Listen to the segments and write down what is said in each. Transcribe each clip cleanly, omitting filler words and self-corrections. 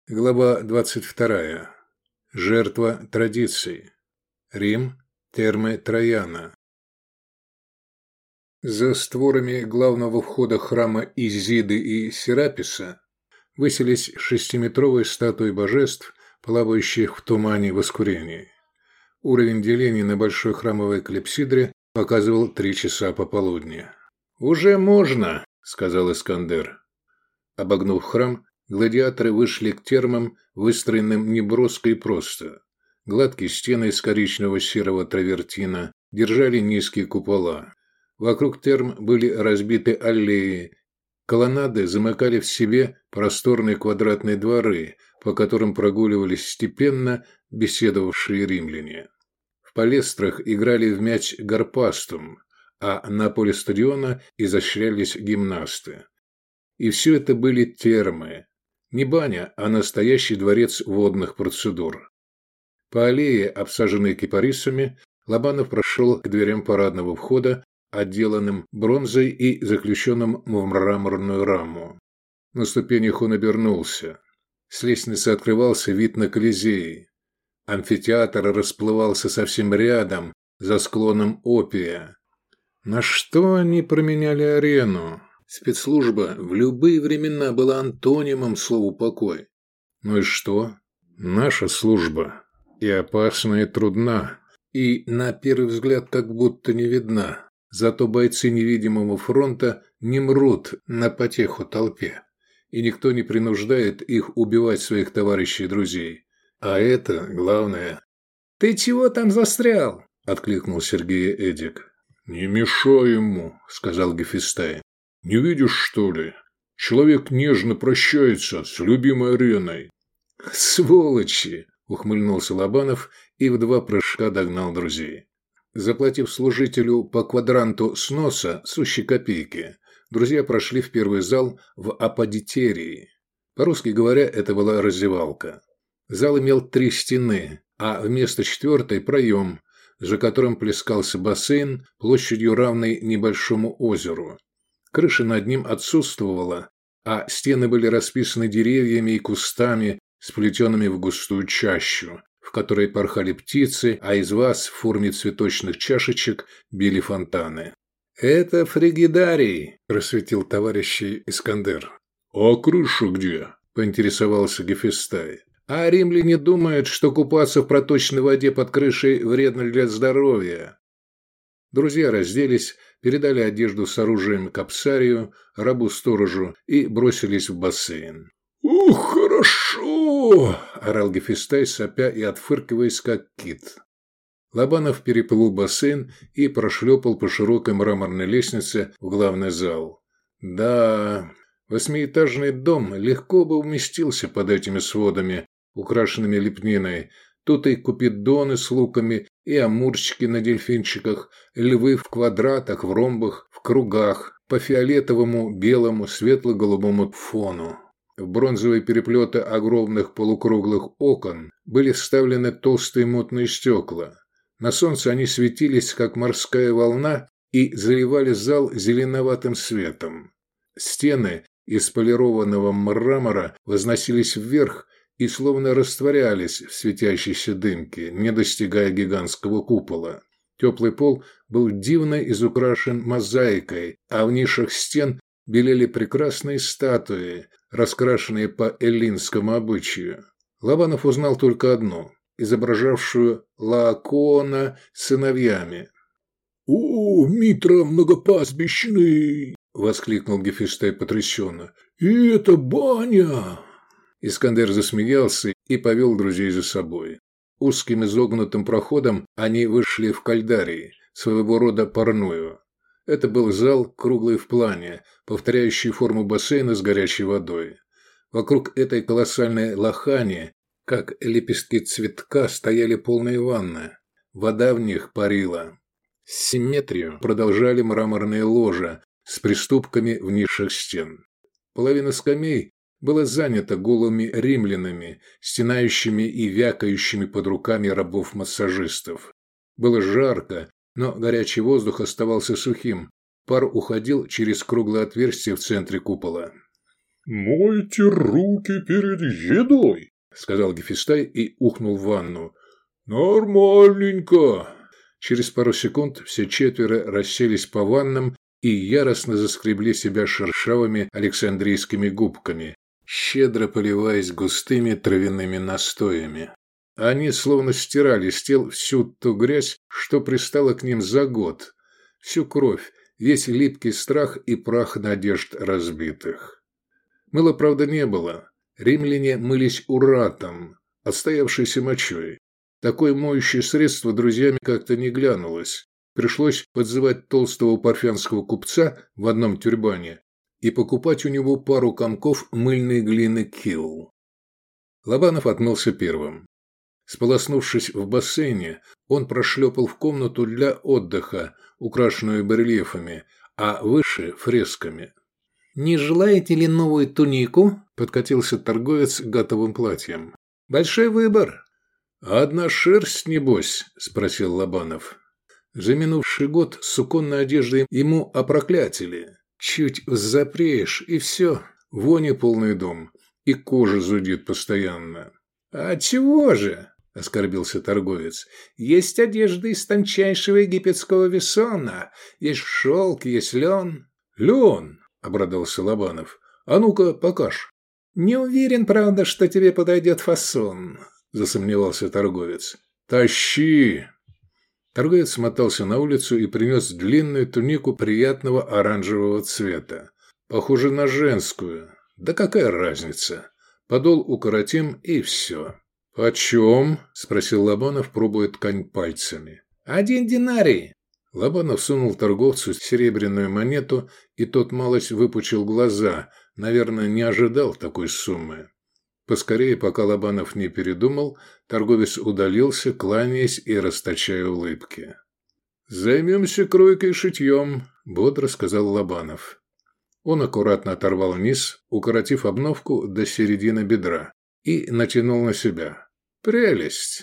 Глава 22. Жертва традиций. Рим. Термы Траяна. За створами главного входа храма Изиды и Сераписа высились шестиметровые статуи божеств, плавающих в тумане воскурения. Уровень деления на большой храмовой клипсидре показывал 3 часа пополудни. «Уже можно», — сказал Искандер. Обогнув храм, гладиаторы вышли к термам, выстроенным неброско и просто. Гладкие стены из коричневого серого травертина держали низкие купола. Вокруг терм были разбиты аллеи. Колоннады замыкали в себе просторные квадратные дворы, по которым прогуливались степенно беседовавшие римляне. В палестрах играли в мяч гарпастум, а на поле стадиона изощрялись гимнасты. И все это были термы. Не баня, а настоящий дворец водных процедур. По аллее, обсаженной кипарисами, Лобанов прошел к дверям парадного входа, отделанным бронзой и заключенным в мраморную раму. На ступенях он обернулся. С лестницы открывался вид на Колизей. Амфитеатр расплывался совсем рядом, за склоном Опия. На что они променяли арену? Спецслужба в любые времена была антонимом слову «покой». Ну и что? Наша служба и опасна, и трудна, и на первый взгляд как будто не видна. Зато бойцы невидимого фронта не мрут на потеху толпе, и никто не принуждает их убивать своих товарищей и друзей. А это главное. «Ты чего там застрял?» – откликнул Сергея Эдик. «Не мешай ему», – сказал Гефестай. «Не видишь, что ли? Человек нежно прощается с любимой ареной». «Сволочи!» – ухмыльнулся Лобанов и в 2 прыжка догнал друзей. Заплатив служителю по квадранту сноса сущей копейки, друзья прошли в первый зал в аподитерии. По-русски говоря, это была раздевалка. Зал имел 3 стены, а вместо 4-й проем, за которым плескался бассейн площадью равной небольшому озеру. Крыша над ним отсутствовала, а стены были расписаны деревьями и кустами, сплетенными в густую чащу, в которой порхали птицы, а из ваз в форме цветочных чашечек били фонтаны. «Это фригидарий», – просветил товарищей Искандер. «А крыша где?» – поинтересовался Гефестай. «А римляне думают, что купаться в проточной воде под крышей вредно для здоровья». Друзья разделись, передали одежду с оружием Капсарию, рабу-сторожу и бросились в бассейн. «Ух, хорошо!» – орал Гефестай, сопя и отфыркиваясь, как кит. Лобанов переплыл бассейн и прошлепал по широкой мраморной лестнице в главный зал. Да, 8-этажный дом легко бы уместился под этими сводами, украшенными лепниной. Тут и купидоны с луками, и амурчики на дельфинчиках, львы в квадратах, в ромбах, в кругах, по фиолетовому, белому, светло-голубому фону. В бронзовые переплеты огромных полукруглых окон были вставлены толстые мутные стекла. На солнце они светились, как морская волна, и заливали зал зеленоватым светом. Стены из полированного мрамора возносились вверх и словно растворялись в светящейся дымке, не достигая гигантского купола. Теплый пол был дивно изукрашен мозаикой, а в нишах стен белели прекрасные статуи, раскрашенные по эллинскому обычаю. Лобанов узнал только одну, изображавшую Лаокоона с сыновьями. «О, Митра многопастбищный!» – воскликнул Гефестай потрясенно. «И это баня!» Искандер засмеялся и повел друзей за собой. Узким изогнутым проходом они вышли в кальдарий, своего рода парную. Это был зал, круглый в плане, повторяющий форму бассейна с горячей водой. Вокруг этой колоссальной лохани, как лепестки цветка, стояли полные ванны. Вода в них парила. Симметрию продолжали мраморные ложа с приступками в нишах стен. Половина скамей была занята голыми римлянами, стенающими и вякающими под руками рабов-массажистов. Было жарко, но горячий воздух оставался сухим. Пар уходил через круглое отверстие в центре купола. «Мойте руки перед едой», – сказал Гефестай и ухнул в ванну. «Нормальненько». Через пару секунд все четверо расселись по ваннам и яростно заскребли себя шершавыми александрийскими губками, щедро поливаясь густыми травяными настоями. Они словно стирали с тел всю ту грязь, что пристала к ним за год, всю кровь, весь липкий страх и прах надежд разбитых. Мыла, правда, не было. Римляне мылись уратом, отстоявшейся мочой. Такое моющее средство друзьями как-то не глянулось. Пришлось подзывать толстого парфянского купца в одном тюрбане и покупать у него пару комков мыльной глины Килл. Лобанов отмылся первым. Сполоснувшись в бассейне, он прошлепал в комнату для отдыха, украшенную барельефами, а выше – фресками. «Не желаете ли новую тунику?» – подкатился торговец готовым платьем. «Большой выбор». «Одна шерсть, небось?» – спросил Лобанов. За минувший год суконной одеждой ему опроклятили. Чуть запреешь, и все, вони полный дом, и кожа зудит постоянно. «А чего же?» – оскорбился торговец. «Есть одежда из тончайшего египетского весона, есть шелк, есть лен». «Лен!» – обрадовался Лобанов. «А ну-ка, покажь». «Не уверен, правда, что тебе подойдет фасон», – засомневался торговец. «Тащи!» Торговец смотался на улицу и принес длинную тунику приятного оранжевого цвета. Похоже на женскую. Да какая разница? Подол укоротим и все. «Почем?» – спросил Лобанов, пробуя ткань пальцами. 1 динарий. Лобанов сунул торговцу серебряную монету, и тот малость выпучил глаза. Наверное, не ожидал такой суммы. Поскорее, пока Лобанов не передумал, торговец удалился, кланяясь и расточая улыбки. «Займемся кройкой и шитьем», – бодро сказал Лобанов. Он аккуратно оторвал низ, укоротив обновку до середины бедра, и натянул на себя. «Прелесть!»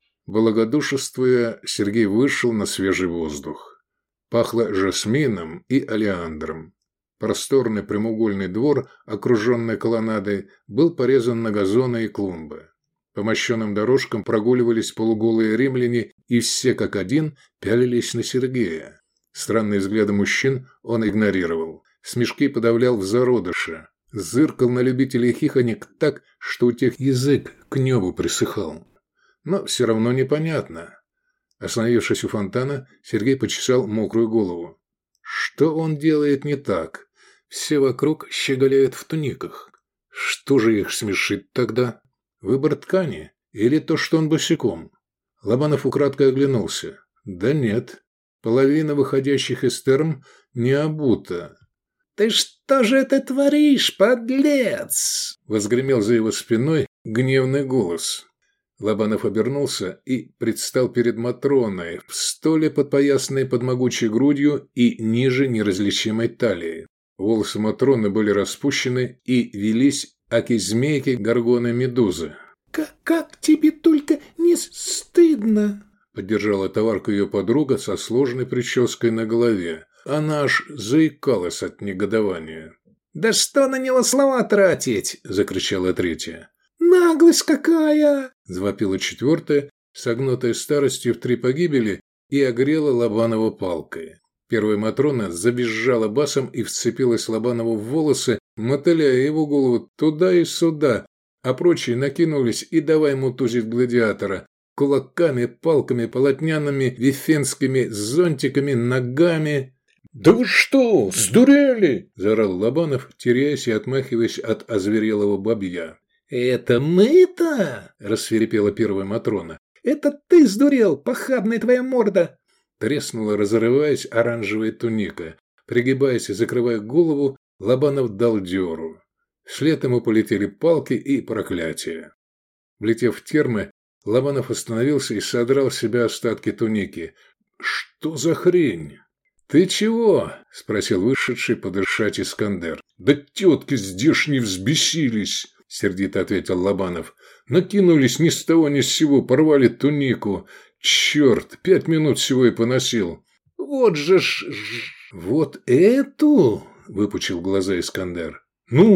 Благодушествуя, Сергей вышел на свежий воздух. Пахло жасмином и олеандром. Просторный прямоугольный двор, окруженный колоннадой, был порезан на газоны и клумбы. По мощенным дорожкам прогуливались полуголые римляне, и все как один пялились на Сергея. Странные взгляды мужчин он игнорировал. Смешки подавлял в зародыше. Зыркал на любителей хихонек так, что у тех язык к небу присыхал. Но все равно непонятно. Остановившись у фонтана, Сергей почесал мокрую голову. Что он делает не так? Все вокруг щеголяют в туниках. Что же их смешит тогда? Выбор ткани или то, что он босиком? Лобанов украдкой оглянулся. Да нет, половина выходящих из терм не обута. «Ты что же это творишь, подлец?» – возгремел за его спиной гневный голос. Лобанов обернулся и предстал перед Матроной, в столе подпоясанной под могучей грудью и ниже неразличимой талии. Волосы Матроны были распущены и велись аки змейки горгоны медузы. «Как тебе только не стыдно?» – поддержала товарку ее подруга со сложной прической на голове. Она аж заикалась от негодования. «Да что на него слова тратить?» – закричала третья. «Наглость какая!» – завопила четвертая, согнутая старостью в 3 погибели, и огрела Лобанова палкой. Первая Матрона завизжала басом и вцепилась Лобанову в волосы, мотыляя его голову туда и сюда, а прочие накинулись и давай мутузить гладиатора. Кулаками, палками, полотняными, вифенскими зонтиками, ногами. «Да вы что, сдурели?» – заорал Лобанов, теряясь и отмахиваясь от озверелого бабья. «Это мы-то?» – рассвирепела первая Матрона. «Это ты сдурел, похабная твоя морда!» Треснула, разрываясь, оранжевая туника. Пригибаясь и закрывая голову, Лобанов дал дёру. Вслед ему полетели палки и проклятия. Влетев в термы, Лобанов остановился и содрал с себя остатки туники. «Что за хрень?» «Ты чего?» – спросил вышедший подышать Искандер. «Да тетки здешние взбесились!» – сердито ответил Лобанов. «Накинулись ни с того ни с сего, порвали тунику. Черт, 5 минут всего и поносил». «Вот же ж...» «Вот эту?» – выпучил глаза Искандер. «Ну?»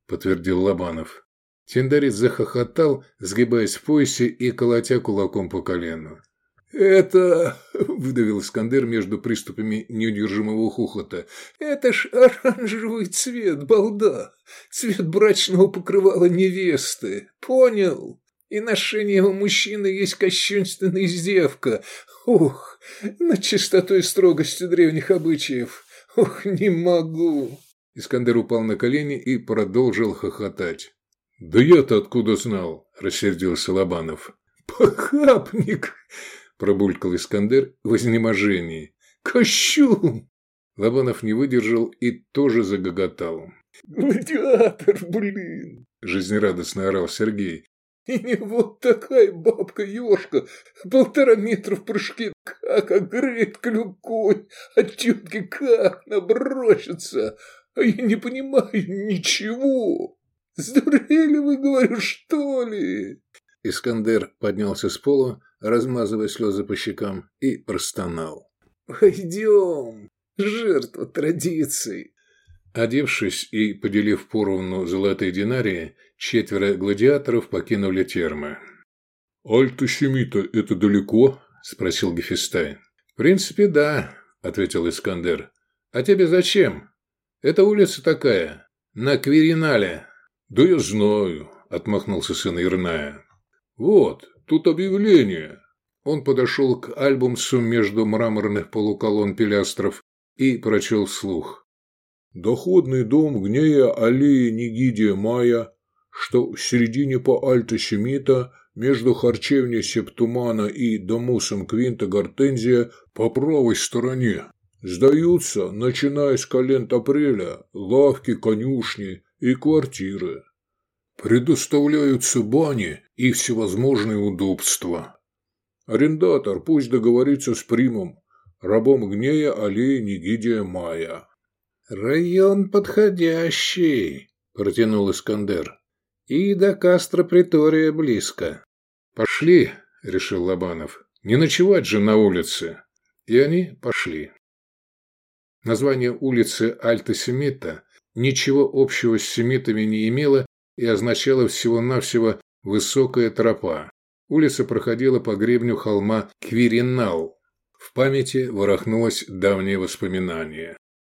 подтвердил Лобанов. Тиндарит захохотал, сгибаясь в поясе и колотя кулаком по колену. «Это...» – выдавил Искандер между приступами неудержимого хохота. «Это ж оранжевый цвет, балда! Цвет брачного покрывала невесты! Понял? И ношение у мужчины есть кощунственная издевка! Ух, над чистотой и строгостью древних обычаев! Ух, не могу!» Искандер упал на колени и продолжил хохотать. «Да я-то откуда знал?» – рассердился Лобанов. «Похабник!» – пробулькал Искандер в изнеможении. «Кощун!» Лобанов не выдержал и тоже загоготал. «Гладиатор, блин!» – жизнерадостно орал Сергей. «И не вот такая бабка-ёшка, 1,5 метра в прыжке, как огреет клюкой, а тётки как набросятся, а я не понимаю ничего. Сдурели вы, говорю, что ли?» Искандер поднялся с пола, размазывая слезы по щекам, и простонал. «Пойдем, жертва традиций». Одевшись и поделив поровну золотые динарии, 4 гладиаторов покинули термы. «Альта-Семита – это далеко?» – спросил Гефестай. «В принципе, да», – ответил Искандер. «А тебе зачем? Это улица такая, на Квиринале». «Да я знаю», – отмахнулся сын Ирная. «Вот, тут объявление». Он подошел к альбумсу между мраморных полуколонн пилястров и прочел вслух. «Доходный дом Гнея аллеи Нигидия Мая, что в середине по Альта-Семита между харчевней Септумана и домусом Квинта Гортензия по правой стороне. Сдаются, начиная с календ-апреля, лавки, конюшни и квартиры. Предоставляются бани и всевозможные удобства. Арендатор пусть договорится с примом, рабом Гнея аллеи Нигидия Мая». «Район подходящий», – протянул Искандер. «И до Кастро-Притория близко». «Пошли», – решил Лобанов. «Не ночевать же на улице». И они пошли. Название улицы Альта-Семита ничего общего с семитами не имело и означало всего-навсего «высокая тропа». Улица проходила по гребню холма Квиринал. В памяти ворохнулось давнее воспоминание.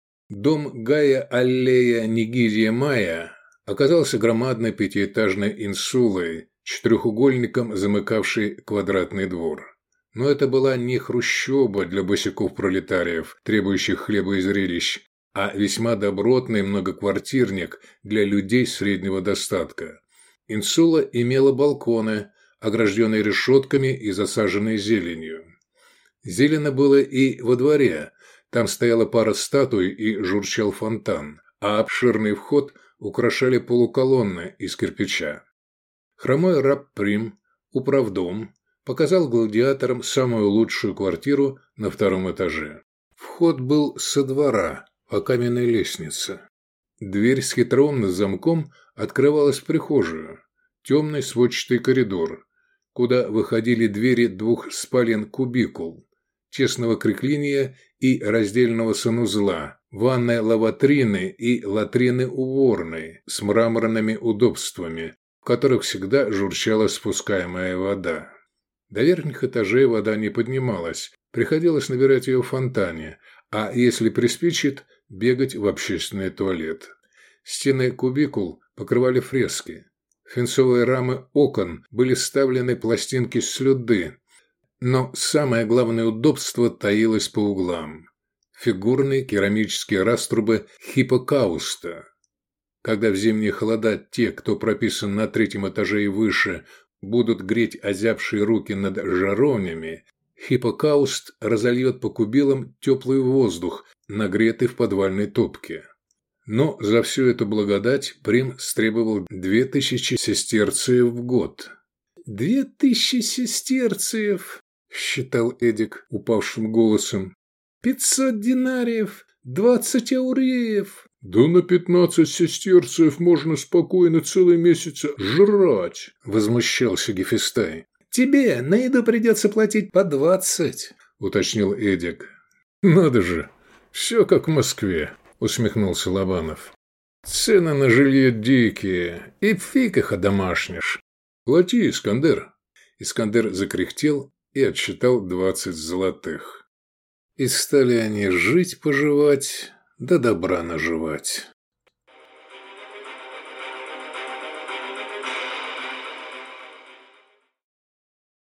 Дом Гая аллея Нигидия Мая оказался громадной пятиэтажной инсулой, четырехугольником замыкавшей квадратный двор. Но это была не хрущоба для босяков-пролетариев, требующих хлеба и зрелищ, а весьма добротный многоквартирник для людей среднего достатка. Инсула имела балконы, огражденные решетками и засаженные зеленью. Зелено было и во дворе. Там стояла пара статуй и журчал фонтан, а обширный вход украшали полуколонны из кирпича. Хромой раб Прим, управдом, показал гладиаторам самую лучшую квартиру на 2-м этаже. Вход был со двора, по каменной лестнице. Дверь с хитроумным замком открывалась в прихожую, темный сводчатый коридор, куда выходили двери 2 спален-кубикул, тесного креклиния и раздельного санузла, ванной лаватрины и латрины-уборной с мраморными удобствами, в которых всегда журчала спускаемая вода. До верхних этажей вода не поднималась, приходилось набирать ее в фонтане, а если приспичит, бегать в общественный туалет. Стены кубикул покрывали фрески. В фенцовые рамы окон были вставлены пластинки слюды, но самое главное удобство таилось по углам. Фигурные керамические раструбы хиппокауста. Когда в зимние холода те, кто прописан на 3-м этаже и выше, будут греть озябшие руки над жаровнями, хиппокауст разольет по кубилам теплый воздух, нагретый в подвальной топке. Но за всю эту благодать Прим стребовал 2000 сестерциев в год. 2000 сестерциев, считал Эдик упавшим голосом. 500 динариев, 20 ауреев. Да на 15 сестерциев можно спокойно целый месяц жрать, возмущался Гефестай. Тебе на еду придется платить по 20, уточнил Эдик. Надо же, все как в Москве, усмехнулся Лобанов. Цены на жилье дикие, и фиг их одомашнишь. Плати, Искандер». Искандер закряхтел и отсчитал 20 золотых. И стали они жить-поживать, да добра наживать.